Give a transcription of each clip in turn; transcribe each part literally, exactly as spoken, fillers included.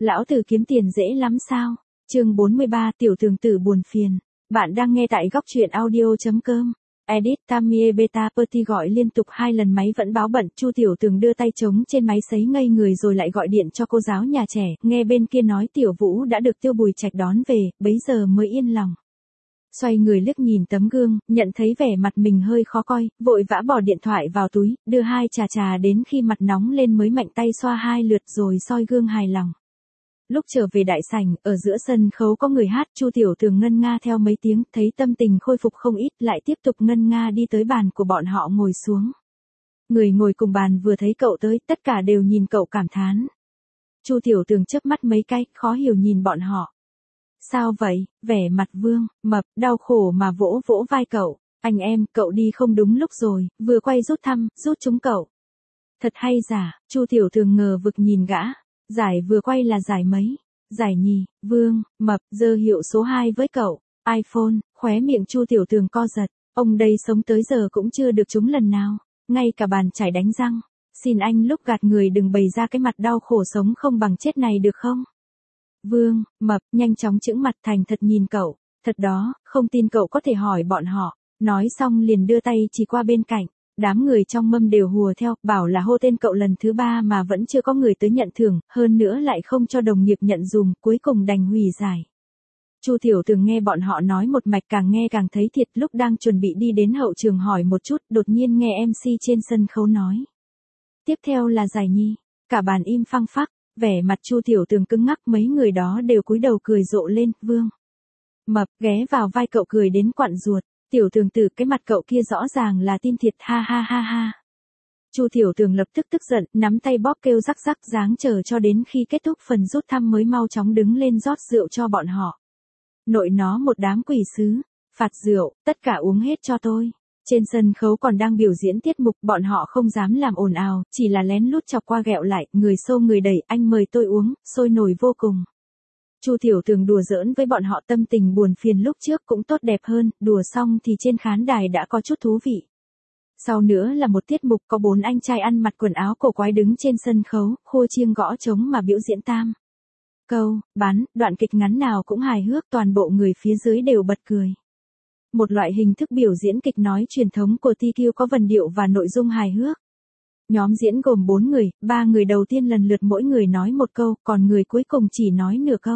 Lão tử kiếm tiền dễ lắm sao? Chương bốn mươi ba Tiểu tường tử buồn phiền. Bạn đang nghe tại góc truyện audio.com. Edit Tamie Beta Perty gọi liên tục hai lần máy vẫn báo bận. Chu Tiểu Tường đưa tay trống trên máy sấy ngây người rồi lại gọi điện cho cô giáo nhà trẻ. Nghe bên kia nói Tiểu Vũ đã được Tiêu Bùi Trạch đón về, bấy giờ mới yên lòng. Xoay người liếc nhìn tấm gương, nhận thấy vẻ mặt mình hơi khó coi, vội vã bỏ điện thoại vào túi, đưa hai trà trà đến khi mặt nóng lên mới mạnh tay xoa hai lượt rồi soi gương hài lòng. Lúc trở về đại sảnh, ở giữa sân khấu có người hát, Chu Tiểu Tường ngân nga theo mấy tiếng, thấy tâm tình khôi phục không ít, lại tiếp tục ngân nga đi tới bàn của bọn họ ngồi xuống. Người ngồi cùng bàn vừa thấy cậu tới, tất cả đều nhìn cậu cảm thán. Chu Tiểu Tường chớp mắt mấy cái, khó hiểu nhìn bọn họ. Sao vậy? Vẻ mặt Vương, Mập, đau khổ mà vỗ vỗ vai cậu. Anh em, cậu đi không đúng lúc rồi, vừa quay rút thăm, rút chúng cậu. Thật hay giả, Chu Tiểu Tường ngờ vực nhìn gã. Giải vừa quay là giải mấy? Giải nhì. Vương, Mập, giơ hiệu số hai với cậu. iPhone, khóe miệng Chu Tiểu Tường co giật. Ông đây sống tới giờ cũng chưa được trúng lần nào. Ngay cả bàn chải đánh răng. Xin anh lúc gạt người đừng bày ra cái mặt đau khổ sống không bằng chết này được không? Vương, Mập, nhanh chóng chững mặt thành thật nhìn cậu. Thật đó, không tin cậu có thể hỏi bọn họ. Nói xong liền đưa tay chỉ qua bên cạnh. Đám người trong mâm đều hùa theo, bảo là hô tên cậu lần thứ ba mà vẫn chưa có người tới nhận thưởng, hơn nữa lại không cho đồng nghiệp nhận dùm, cuối cùng đành hủy giải. Chu Tiểu Tường nghe bọn họ nói một mạch càng nghe càng thấy thiệt, lúc đang chuẩn bị đi đến hậu trường hỏi một chút, đột nhiên nghe em xê trên sân khấu nói. Tiếp theo là giải nhì, cả bàn im phăng phắc, vẻ mặt Chu Tiểu Tường cứng ngắc, mấy người đó đều cúi đầu cười rộ lên. Vương, Mập, ghé vào vai cậu cười đến quặn ruột. Tiểu Tường tử, cái mặt cậu kia rõ ràng là tin thiệt, ha ha ha ha. Chu Tiểu Tường lập tức tức giận, nắm tay bóp kêu rắc rắc, dáng chờ cho đến khi kết thúc phần rút thăm mới mau chóng đứng lên rót rượu cho bọn họ. Nội nó một đám quỷ sứ, phạt rượu, tất cả uống hết cho tôi. Trên sân khấu còn đang biểu diễn tiết mục, bọn họ không dám làm ồn ào, chỉ là lén lút chọc qua ghẹo lại, người xô người đẩy, anh mời tôi uống, sôi nổi vô cùng. Chu Tiểu Tường đùa giỡn với bọn họ, tâm tình buồn phiền lúc trước cũng tốt đẹp hơn, đùa xong thì trên khán đài đã có chút thú vị. Sau nữa là một tiết mục có bốn anh trai ăn mặc quần áo cổ quái đứng trên sân khấu, khua chiêng gõ trống mà biểu diễn tam câu, bắn, đoạn kịch ngắn nào cũng hài hước, toàn bộ người phía dưới đều bật cười. Một loại hình thức biểu diễn kịch nói truyền thống của tê quy có vần điệu và nội dung hài hước. Nhóm diễn gồm bốn người, ba người đầu tiên lần lượt mỗi người nói một câu, còn người cuối cùng chỉ nói nửa câu.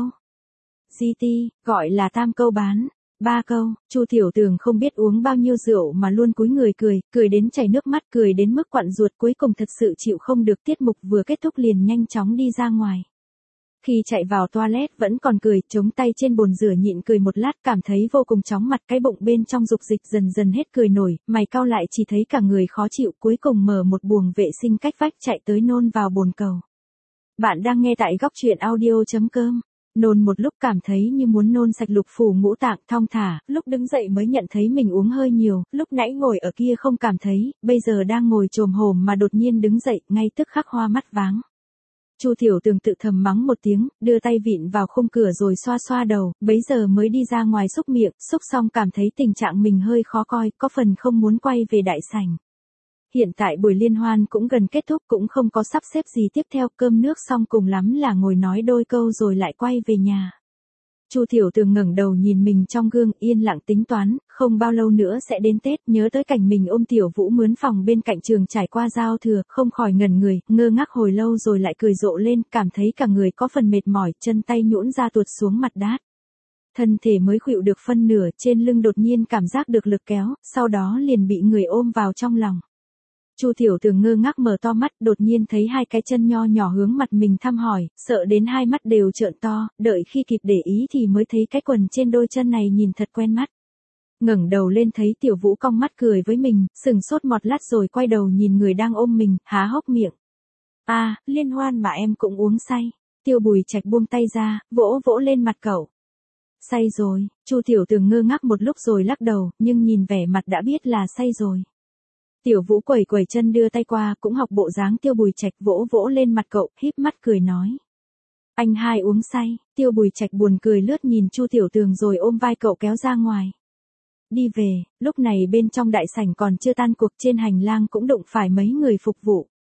giê tê, gọi là tam câu bán, ba câu. Chu Tiểu Tường không biết uống bao nhiêu rượu mà luôn cúi người cười, cười đến chảy nước mắt, cười đến mức quặn ruột, cuối cùng thật sự chịu không được, tiết mục vừa kết thúc liền nhanh chóng đi ra ngoài. Khi chạy vào toilet vẫn còn cười, chống tay trên bồn rửa nhịn cười một lát, cảm thấy vô cùng chóng mặt, cái bụng bên trong dục dịch dần dần hết cười nổi, mày cau lại chỉ thấy cả người khó chịu, cuối cùng mở một buồng vệ sinh cách vách chạy tới nôn vào bồn cầu. Bạn đang nghe tại góc truyện audio.com. Nôn một lúc cảm thấy như muốn nôn sạch lục phủ ngũ tạng, thong thả, lúc đứng dậy mới nhận thấy mình uống hơi nhiều, lúc nãy ngồi ở kia không cảm thấy, bây giờ đang ngồi chồm hổm mà đột nhiên đứng dậy, ngay tức khắc hoa mắt váng. Chu Tiểu Tường tự thầm mắng một tiếng, đưa tay vịn vào khung cửa rồi xoa xoa đầu, bấy giờ mới đi ra ngoài xúc miệng, xúc xong cảm thấy tình trạng mình hơi khó coi, có phần không muốn quay về đại sảnh. Hiện tại buổi liên hoan cũng gần kết thúc, cũng không có sắp xếp gì tiếp theo, cơm nước xong cùng lắm là ngồi nói đôi câu rồi lại quay về nhà. Chu Tiểu Tường ngẩng đầu nhìn mình trong gương, yên lặng tính toán, không bao lâu nữa sẽ đến Tết, nhớ tới cảnh mình ôm Tiểu Vũ mướn phòng bên cạnh trường trải qua giao thừa, không khỏi ngẩn người, ngơ ngác hồi lâu rồi lại cười rộ lên, cảm thấy cả người có phần mệt mỏi, chân tay nhũn ra tuột xuống mặt đát. Thân thể mới khuỵu được phân nửa, trên lưng đột nhiên cảm giác được lực kéo, sau đó liền bị người ôm vào trong lòng. Chu Tiểu Tường ngơ ngác mở to mắt, đột nhiên thấy hai cái chân nho nhỏ hướng mặt mình thăm hỏi, sợ đến hai mắt đều trợn to, đợi khi kịp để ý thì mới thấy cái quần trên đôi chân này nhìn thật quen mắt. Ngẩng đầu lên thấy Tiểu Vũ cong mắt cười với mình, sừng sốt một lát rồi quay đầu nhìn người đang ôm mình, há hốc miệng. A, à, liên hoan mà em cũng uống say. Tiêu Bùi Trạch buông tay ra, vỗ vỗ lên mặt cậu. Say rồi. Chu Tiểu Tường ngơ ngác một lúc rồi lắc đầu, nhưng nhìn vẻ mặt đã biết là say rồi. Tiểu Vũ quẩy quẩy chân đưa tay qua, cũng học bộ dáng Tiêu Bùi Trạch, vỗ vỗ lên mặt cậu, híp mắt cười nói. Anh hai uống say. Tiêu Bùi Trạch buồn cười lướt nhìn Chu Tiểu Tường rồi ôm vai cậu kéo ra ngoài. Đi về, lúc này bên trong đại sảnh còn chưa tan cuộc, trên hành lang cũng đụng phải mấy người phục vụ.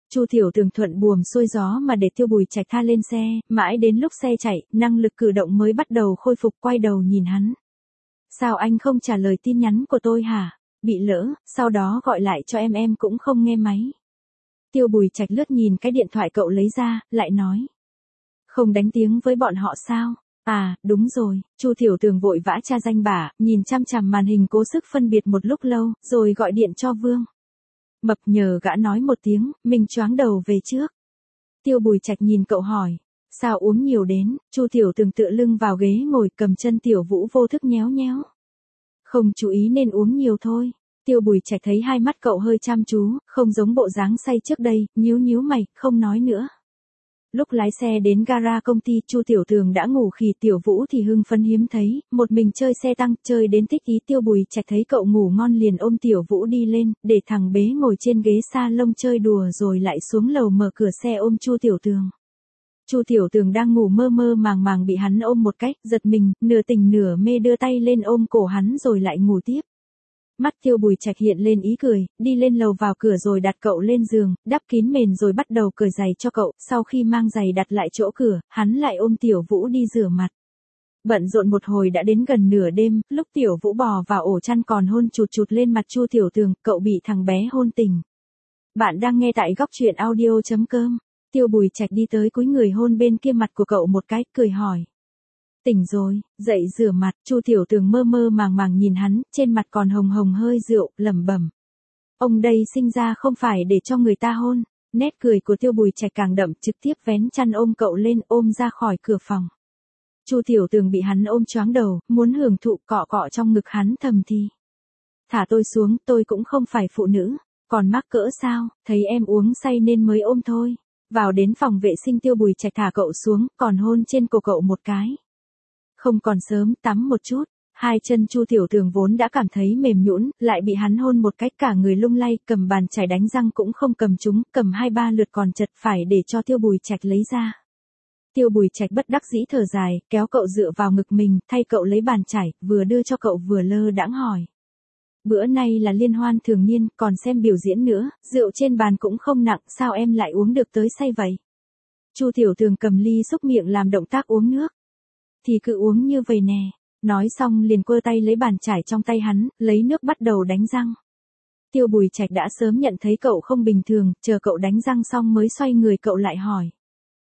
Chu Tiểu Tường thuận buồm xuôi gió mà để Tiêu Bùi Trạch tha lên xe, mãi đến lúc xe chạy, năng lực cử động mới bắt đầu khôi phục, quay đầu nhìn hắn. Sao anh không trả lời tin nhắn của tôi hả? Bị lỡ, sau đó gọi lại cho em em cũng không nghe máy. Tiêu Bùi Trạch lướt nhìn cái điện thoại cậu lấy ra, lại nói. Không đánh tiếng với bọn họ sao? À, đúng rồi, Chu Tiểu Tường vội vã tra danh bạ, nhìn chăm chằm màn hình cố sức phân biệt một lúc lâu, rồi gọi điện cho Vương. Mập nhờ gã nói một tiếng, mình choáng đầu về trước. Tiêu Bùi Trạch nhìn cậu hỏi. Sao uống nhiều đến? Chu Tiểu Tường tựa lưng vào ghế ngồi, cầm chân Tiểu Vũ vô thức nhéo nhéo. Không chú ý nên uống nhiều thôi. Tiêu Bùi Trạch thấy hai mắt cậu hơi chăm chú, không giống bộ dáng say trước đây, nhíu nhíu mày, không nói nữa. Lúc lái xe đến gara công ty, Chu Tiểu Tường đã ngủ khì, Tiểu Vũ thì hưng phấn hiếm thấy, một mình chơi xe tăng, chơi đến thích ý. Tiêu Bùi Trạch thấy cậu ngủ ngon liền ôm Tiểu Vũ đi lên, để thằng bé ngồi trên ghế sa lông chơi đùa rồi lại xuống lầu mở cửa xe ôm Chu Tiểu Tường. Chu Tiểu Tường đang ngủ mơ mơ màng màng bị hắn ôm một cách, giật mình, nửa tỉnh nửa mê đưa tay lên ôm cổ hắn rồi lại ngủ tiếp. Mắt Tiêu Bùi Trạch hiện lên ý cười, đi lên lầu vào cửa rồi đặt cậu lên giường, đắp kín mền rồi bắt đầu cởi giày cho cậu, sau khi mang giày đặt lại chỗ cửa, hắn lại ôm Tiểu Vũ đi rửa mặt. Bận rộn một hồi đã đến gần nửa đêm, lúc Tiểu Vũ bò vào ổ chăn còn hôn chụt chụt lên mặt Chu Tiểu Tường, cậu bị thằng bé hôn tỉnh. Bạn đang nghe tại góc truyện audio chấm com. Tiêu Bùi Trạch đi tới cúi người hôn bên kia mặt của cậu một cái, cười hỏi. Tỉnh rồi, dậy rửa mặt. Chu Tiểu Tường mơ mơ màng màng nhìn hắn, trên mặt còn hồng hồng hơi rượu, lẩm bẩm. Ông đây sinh ra không phải để cho người ta hôn. Nét cười của Tiêu Bùi Trạch càng đậm, trực tiếp vén chăn ôm cậu lên, ôm ra khỏi cửa phòng. Chu Tiểu Tường bị hắn ôm choáng đầu, muốn hưởng thụ, cọ cọ trong ngực hắn thầm thì. Thả tôi xuống, tôi cũng không phải phụ nữ, còn mắc cỡ sao, thấy em uống say nên mới ôm thôi. Vào đến phòng vệ sinh, Tiêu Bùi Trạch thả cậu xuống, còn hôn trên cổ cậu một cái. Không còn sớm, tắm một chút. Hai chân Chu Tiểu Tường vốn đã cảm thấy mềm nhũn, lại bị hắn hôn một cách cả người lung lay, cầm bàn chải đánh răng cũng không cầm chúng, cầm hai ba lượt còn chật, phải để cho Tiêu Bùi Trạch lấy ra. Tiêu Bùi Trạch bất đắc dĩ thở dài, kéo cậu dựa vào ngực mình, thay cậu lấy bàn chải, vừa đưa cho cậu vừa lơ đãng hỏi. Bữa nay là liên hoan thường niên, còn xem biểu diễn nữa, rượu trên bàn cũng không nặng, sao em lại uống được tới say vậy? Chu Tiểu Tường cầm ly xúc miệng làm động tác uống nước. Thì cứ uống như vậy nè. Nói xong liền quơ tay lấy bàn chải trong tay hắn, lấy nước bắt đầu đánh răng. Tiêu Bùi Trạch đã sớm nhận thấy cậu không bình thường, chờ cậu đánh răng xong mới xoay người cậu lại hỏi.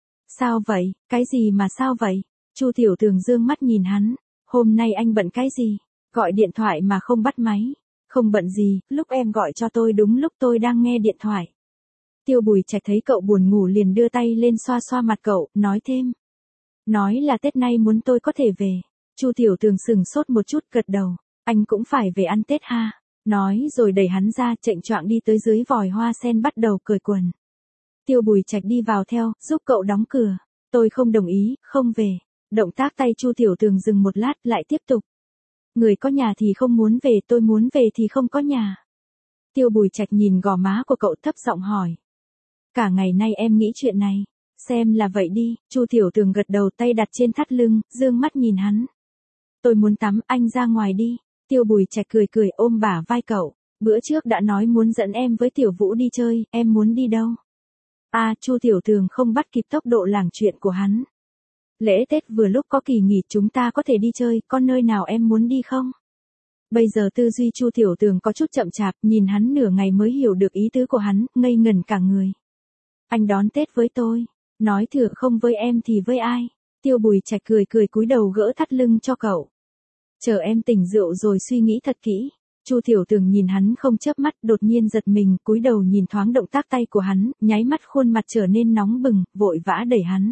Sao vậy, cái gì mà sao vậy? Chu Tiểu Tường dương mắt nhìn hắn. Hôm nay anh bận cái gì? Gọi điện thoại mà không bắt máy. Không bận gì, lúc em gọi cho tôi đúng lúc tôi đang nghe điện thoại. Tiêu Bùi Trạch thấy cậu buồn ngủ liền đưa tay lên xoa xoa mặt cậu, nói thêm. Nói là Tết nay muốn tôi có thể về. Chu Tiểu Tường sừng sốt một chút, gật đầu. Anh cũng phải về ăn Tết ha. Nói rồi đẩy hắn ra, chệnh choạng đi tới dưới vòi hoa sen bắt đầu cởi quần. Tiêu Bùi Trạch đi vào theo, giúp cậu đóng cửa. Tôi không đồng ý, không về. Động tác tay Chu Tiểu Tường dừng một lát, lại tiếp tục. Người có nhà thì không muốn về, tôi muốn về thì không có nhà. Tiêu Bùi Trạch nhìn gò má của cậu thấp giọng hỏi. Cả ngày nay em nghĩ chuyện này. Xem là vậy đi. Chu Tiểu Tường gật đầu, tay đặt trên thắt lưng, dương mắt nhìn hắn. Tôi muốn tắm, anh ra ngoài đi. Tiêu Bùi Trạch cười cười ôm bả vai cậu. Bữa trước đã nói muốn dẫn em với Tiểu Vũ đi chơi, em muốn đi đâu? À, Chu Tiểu Tường không bắt kịp tốc độ lảng chuyện của hắn. Lễ Tết vừa lúc có kỳ nghỉ, chúng ta có thể đi chơi, có nơi nào em muốn đi không? Bây giờ tư duy Chu Tiểu Tường có chút chậm chạp, nhìn hắn nửa ngày mới hiểu được ý tứ của hắn, ngây ngẩn cả người. Anh đón Tết với tôi. Nói thử không với em thì với ai? Tiêu Bùi Trạch cười cười cúi đầu gỡ thắt lưng cho cậu. Chờ em tỉnh rượu rồi suy nghĩ thật kỹ. Chu Tiểu Tường nhìn hắn không chớp mắt, đột nhiên giật mình, cúi đầu nhìn thoáng động tác tay của hắn, nháy mắt khuôn mặt trở nên nóng bừng, vội vã đẩy hắn.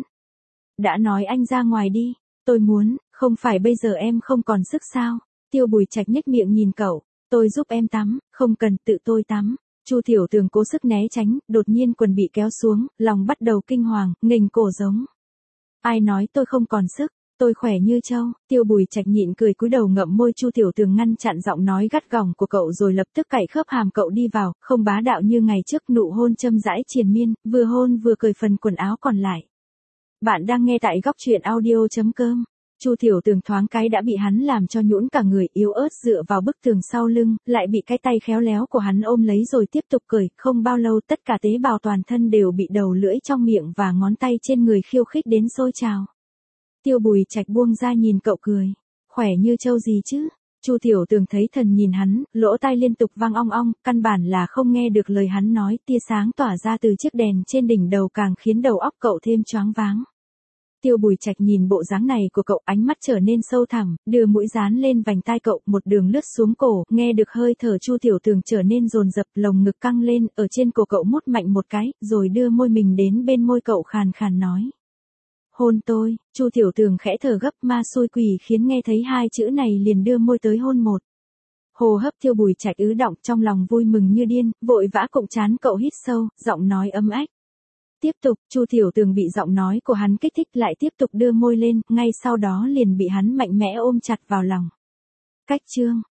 Đã nói anh ra ngoài đi, tôi muốn, không phải bây giờ em không còn sức sao? Tiêu Bùi Trạch nhếch miệng nhìn cậu, tôi giúp em tắm, không cần, tự tôi tắm. Chu Tiểu Tường cố sức né tránh, đột nhiên quần bị kéo xuống, lòng bắt đầu kinh hoàng, nghềnh cổ giống. Ai nói tôi không còn sức, tôi khỏe như trâu. Tiêu Bùi Trạch nhịn cười cúi đầu ngậm môi. Chu Tiểu Tường ngăn chặn giọng nói gắt gỏng của cậu rồi lập tức cạy khớp hàm cậu đi vào, không bá đạo như ngày trước, nụ hôn châm rãi triền miên, vừa hôn vừa cởi phần quần áo còn lại. Bạn đang nghe tại góc truyện audio chấm com. Chu Tiểu Tường thoáng cái đã bị hắn làm cho nhũn cả người, yếu ớt dựa vào bức tường sau lưng, lại bị cái tay khéo léo của hắn ôm lấy rồi tiếp tục cởi, không bao lâu tất cả tế bào toàn thân đều bị đầu lưỡi trong miệng và ngón tay trên người khiêu khích đến sôi trào. Tiêu Bùi Trạch buông ra nhìn cậu cười, khỏe như trâu gì chứ? Chu Tiểu Tường thấy thần nhìn hắn, lỗ tai liên tục vang ong ong, căn bản là không nghe được lời hắn nói, tia sáng tỏa ra từ chiếc đèn trên đỉnh đầu càng khiến đầu óc cậu thêm choáng váng. Tiêu Bùi Trạch nhìn bộ dáng này của cậu, ánh mắt trở nên sâu thẳm, đưa mũi dán lên vành tai cậu, một đường lướt xuống cổ, nghe được hơi thở Chu Tiểu Tường trở nên dồn dập, lồng ngực căng lên, ở trên cổ cậu mút mạnh một cái, rồi đưa môi mình đến bên môi cậu khàn khàn nói. Hôn tôi. Chu Tiểu Tường khẽ thở gấp, ma xui quỷ khiến nghe thấy hai chữ này liền đưa môi tới hôn một. Hô hấp Tiêu Bùi Trạch ứ động, trong lòng vui mừng như điên, vội vã cụng chán cậu hít sâu, giọng nói ấm ách. Tiếp tục, Chu Tiểu Tường bị giọng nói của hắn kích thích lại tiếp tục đưa môi lên, ngay sau đó liền bị hắn mạnh mẽ ôm chặt vào lòng. Cách chương